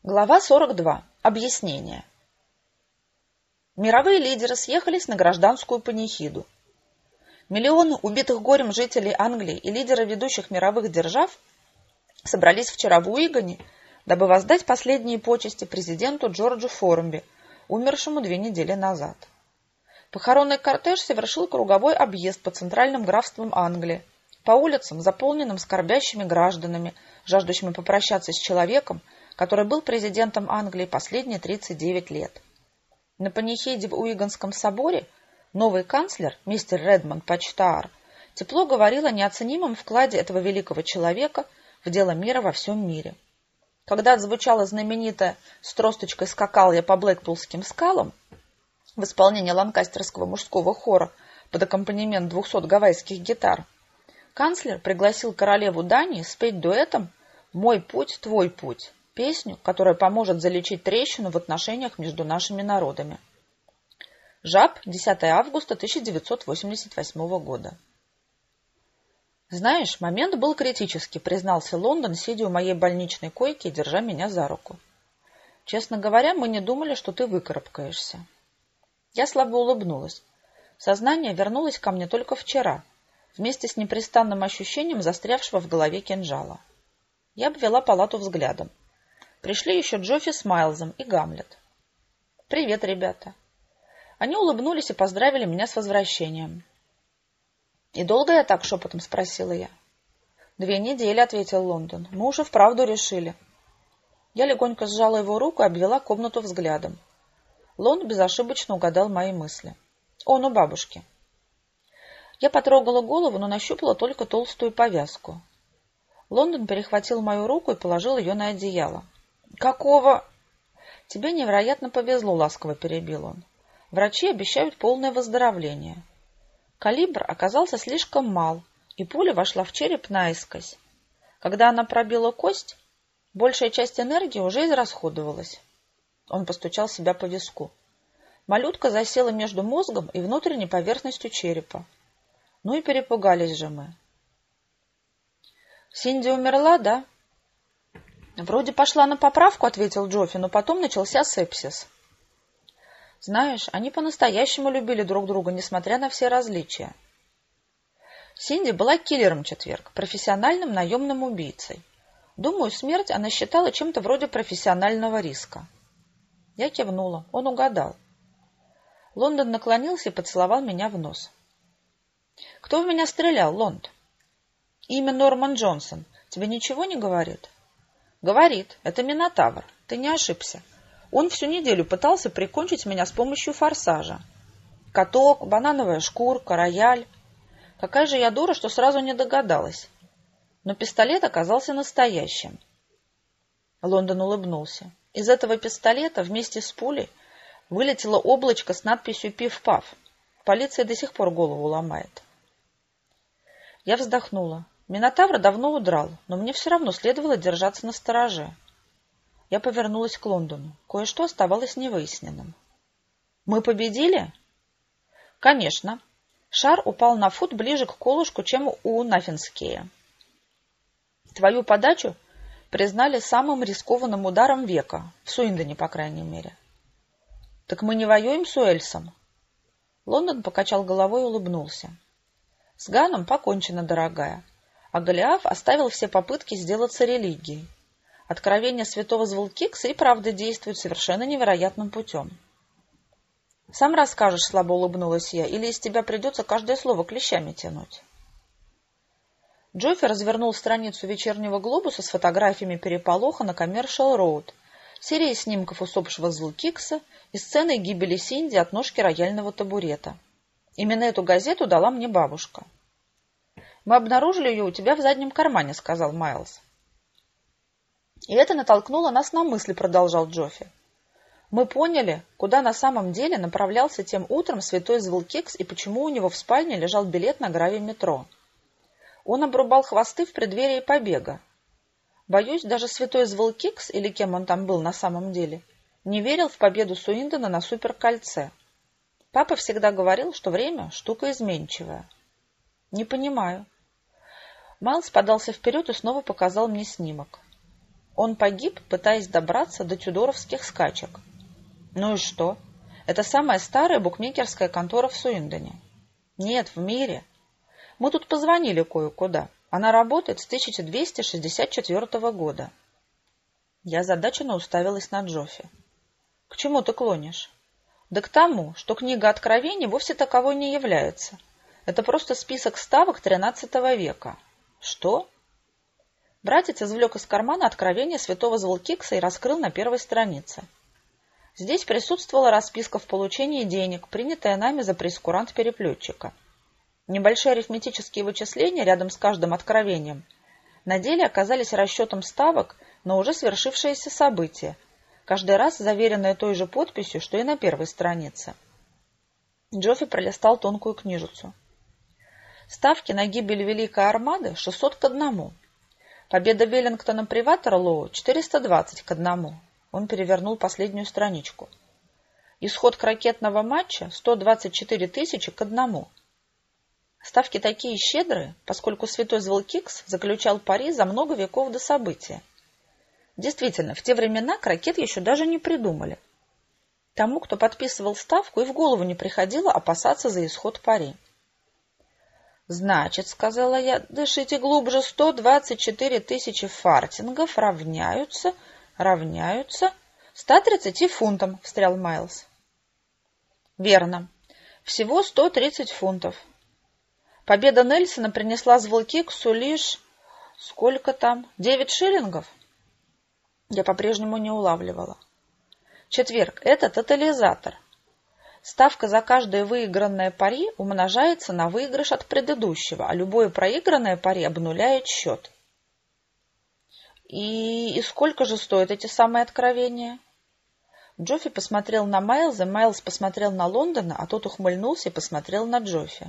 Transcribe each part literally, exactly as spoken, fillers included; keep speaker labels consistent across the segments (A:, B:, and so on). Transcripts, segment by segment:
A: Глава сорок два. Объяснение. Мировые лидеры съехались на гражданскую панихиду. Миллионы убитых горем жителей Англии и лидеры ведущих мировых держав собрались вчера в Уигане, дабы воздать последние почести президенту Джорджу Формби, умершему две недели назад. Похоронный кортеж совершил круговой объезд по центральным графствам Англии, по улицам, заполненным скорбящими гражданами, жаждущими попрощаться с человеком, который был президентом Англии последние тридцать девять лет. На панихиде в Уиганском соборе новый канцлер, мистер Редмонд Почтаар, тепло говорил о неоценимом вкладе этого великого человека в дело мира во всем мире. Когда отзвучала знаменитая «С тросточкой скакал я по Блэкпулским скалам» в исполнении ланкастерского мужского хора под аккомпанемент двухсот гавайских гитар, канцлер пригласил королеву Дании спеть дуэтом «Мой путь, твой путь», песню, которая поможет залечить трещину в отношениях между нашими народами. Жаб, десятое августа тысяча девятьсот восемьдесят восьмого года. «Знаешь, момент был критический», — признался Лондон, сидя у моей больничной койки и держа меня за руку. «Честно говоря, мы не думали, что ты выкарабкаешься». Я слабо улыбнулась. Сознание вернулось ко мне только вчера, вместе с непрестанным ощущением застрявшего в голове кинжала. Я обвела палату взглядом. Пришли еще Джоффи с Майлзом и Гамлет. «Привет, ребята». Они улыбнулись и поздравили меня с возвращением. «И долго я так?» — шепотом спросила я. «Две недели», — ответил Лондон. «Мы уже вправду решили». Я легонько сжала его руку и обвела комнату взглядом. Лонд безошибочно угадал мои мысли. «Он у бабушки». Я потрогала голову, но нащупала только толстую повязку. Лондон перехватил мою руку и положил ее на одеяло. «Какого?» «Тебе невероятно повезло», — ласково перебил он. «Врачи обещают полное выздоровление». Калибр оказался слишком мал, и пуля вошла в череп наискось. Когда она пробила кость, большая часть энергии уже израсходовалась. Он постучал себя по виску. Малютка засела между мозгом и внутренней поверхностью черепа. Ну и перепугались же мы. «Синди умерла, да?» «Вроде пошла на поправку», — ответил Джоффи, но потом начался сепсис. «Знаешь, они по-настоящему любили друг друга, несмотря на все различия». Синди была киллером в четверг, профессиональным наемным убийцей. Думаю, смерть она считала чем-то вроде профессионального риска. Я кивнула. Он угадал. Лондон наклонился и поцеловал меня в нос. «Кто в меня стрелял, Лонд?» «Имя Норман Джонсон. Тебе ничего не говорит?» «Говорит. Это Минотавр. Ты не ошибся. Он всю неделю пытался прикончить меня с помощью форсажа. Каток, банановая шкурка, рояль. Какая же я дура, что сразу не догадалась. Но пистолет оказался настоящим». Лондон улыбнулся. Из этого пистолета вместе с пулей вылетело облачко с надписью «Пиф-паф». Полиция до сих пор голову ломает. Я вздохнула. Минотавр давно удрал, но мне все равно следовало держаться настороже. Я повернулась к Лондону. Кое-что оставалось невыясненным. «Мы победили?» «Конечно. Шар упал на фут ближе к колышку, чем у Наффинскея. Твою подачу признали самым рискованным ударом века, в Суиндоне, по крайней мере». «Так мы не воюем с Уэльсом?» Лондон покачал головой и улыбнулся. «С Ганом покончено, дорогая, а Голиаф оставил все попытки сделаться религией. Откровения святого Звулкикса и правда действуют совершенно невероятным путем». «Сам расскажешь», — слабо улыбнулась я, — «или из тебя придется каждое слово клещами тянуть?» Джоффи развернул страницу вечернего глобуса с фотографиями переполоха на Коммершал-роуд, серией снимков усопшего Звулкикса и сценой гибели Синди от ножки рояльного табурета. Именно эту газету дала мне бабушка. «Мы обнаружили ее у тебя в заднем кармане», — сказал Майлз. «И это натолкнуло нас на мысли», — продолжал Джоффи. «Мы поняли, куда на самом деле направлялся тем утром святой Звулкикс и почему у него в спальне лежал билет на гравий-метро. Он обрубал хвосты в преддверии побега. Боюсь, даже святой Звулкикс, или кем он там был на самом деле, не верил в победу Суиндона на суперкольце. Папа всегда говорил, что время — штука изменчивая». «Не понимаю». Майлз подался вперед и снова показал мне снимок. Он погиб, пытаясь добраться до тюдоровских скачек. Ну и что? Это самая старая букмекерская контора в Суиндоне. Нет, в мире. Мы тут позвонили кое-куда. Она работает с тысяча двести шестьдесят четвёртого года. Я озадаченно уставилась на Джоффи. К чему ты клонишь? Да к тому, что книга Откровений вовсе таковой не является. Это просто список ставок тринадцатого века. Что? Братец извлек из кармана Откровение святого Зволкикса и раскрыл на первой странице. Здесь присутствовала расписка в получении денег, принятая нами за прейскурант переплетчика. Небольшие арифметические вычисления рядом с каждым откровением на деле оказались расчетом ставок на уже свершившееся событие, каждый раз заверенное той же подписью, что и на первой странице. Джоффи пролистал тонкую книжицу. Ставки на гибель Великой Армады шестьсот к одному. Победа Веллингтона при Ватерлоу четыреста двадцать к одному. Он перевернул последнюю страничку. Исход ракетного матча сто двадцать четыре тысячи к одному. Ставки такие щедрые, поскольку святой Зволкикс заключал пари за много веков до события. Действительно, в те времена крокет еще даже не придумали. Тому, кто подписывал ставку, и в голову не приходило опасаться за исход пари. «Значит, — сказала я, — дышите глубже, сто двадцать четыре тысячи фартингов равняются, равняются ста тридцати фунтам», — встрял Майлз. «Верно. Всего сто тридцать фунтов. Победа Нельсона принесла Зволкиксу лишь... Сколько там? Девять шиллингов?» Я по-прежнему не улавливала. Четверг – это тотализатор. Ставка за каждое выигранное пари умножается на выигрыш от предыдущего, а любое проигранное пари обнуляет счет. И, и сколько же стоят эти самые откровения? Джоффи посмотрел на Майлза, Майлз посмотрел на Лондона, а тот ухмыльнулся и посмотрел на Джоффи.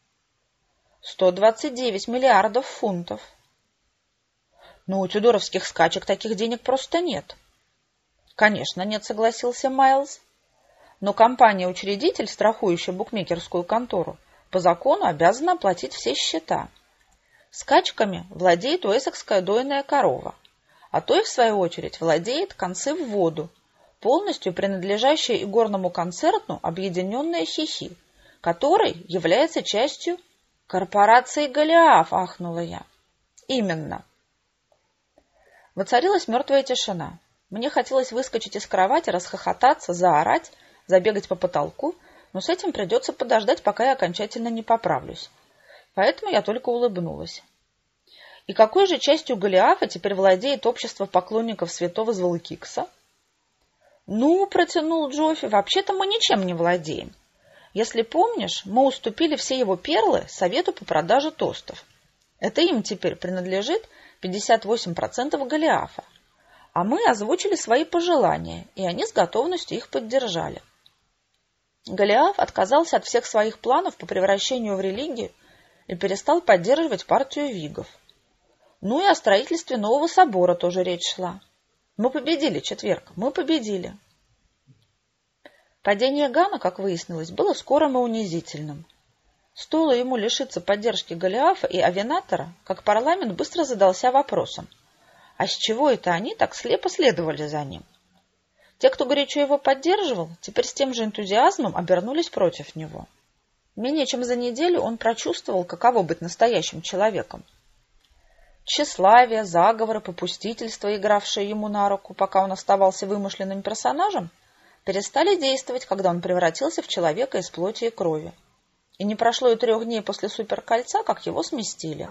A: сто двадцать девять миллиардов фунтов. Ну, у тюдоровских скачек таких денег просто нет. Конечно, нет, согласился Майлз. Но компания-учредитель, страхующая букмекерскую контору, по закону обязана оплатить все счета. Скачками владеет уэссекская дойная корова, а той, в свою очередь, владеет концы в воду, полностью принадлежащая игорному концерну объединенная Хихи, который является частью корпорации Голиаф, ахнула я. Именно. Воцарилась мертвая тишина. Мне хотелось выскочить из кровати, расхохотаться, заорать, забегать по потолку, но с этим придется подождать, пока я окончательно не поправлюсь. Поэтому я только улыбнулась. И какой же частью Голиафа теперь владеет общество поклонников святого Зволкикса? Ну, протянул Джоффи, вообще-то мы ничем не владеем. Если помнишь, мы уступили все его перлы совету по продаже тостов. Это им теперь принадлежит пятьдесят восемь процентов Голиафа. А мы озвучили свои пожелания, и они с готовностью их поддержали. Голиаф отказался от всех своих планов по превращению в религию и перестал поддерживать партию вигов. Ну и о строительстве нового собора тоже речь шла. Мы победили, четверг, мы победили. Падение Гана, как выяснилось, было скорым и унизительным. Стоило ему лишиться поддержки Голиафа и Авенатора, как парламент быстро задался вопросом, а с чего это они так слепо следовали за ним? Те, кто горячо его поддерживал, теперь с тем же энтузиазмом обернулись против него. Менее чем за неделю он прочувствовал, каково быть настоящим человеком. Тщеславие, заговоры, попустительство, игравшие ему на руку, пока он оставался вымышленным персонажем, перестали действовать, когда он превратился в человека из плоти и крови. И не прошло и трех дней после суперкольца, как его сместили.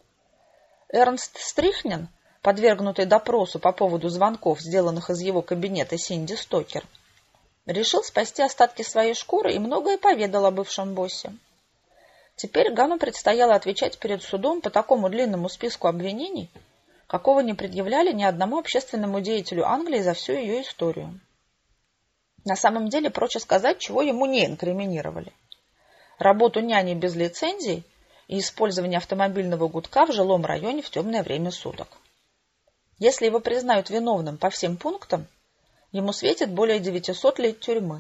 A: Эрнст Стрихнен, подвергнутый допросу по поводу звонков, сделанных из его кабинета Синди Стокер, решил спасти остатки своей шкуры и многое поведал о бывшем боссе. Теперь Гану предстояло отвечать перед судом по такому длинному списку обвинений, какого не предъявляли ни одному общественному деятелю Англии за всю ее историю. На самом деле, проще сказать, чего ему не инкриминировали. Работу няни без лицензии и использование автомобильного гудка в жилом районе в темное время суток. Если его признают виновным по всем пунктам, ему светит более девятисот лет тюрьмы.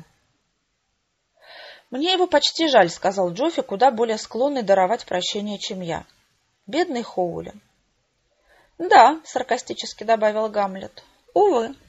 A: «Мне его почти жаль», — сказал Джоффи, куда более склонный даровать прощение, чем я. «Бедный Хоули». Да, саркастически добавил Гамлет. Увы.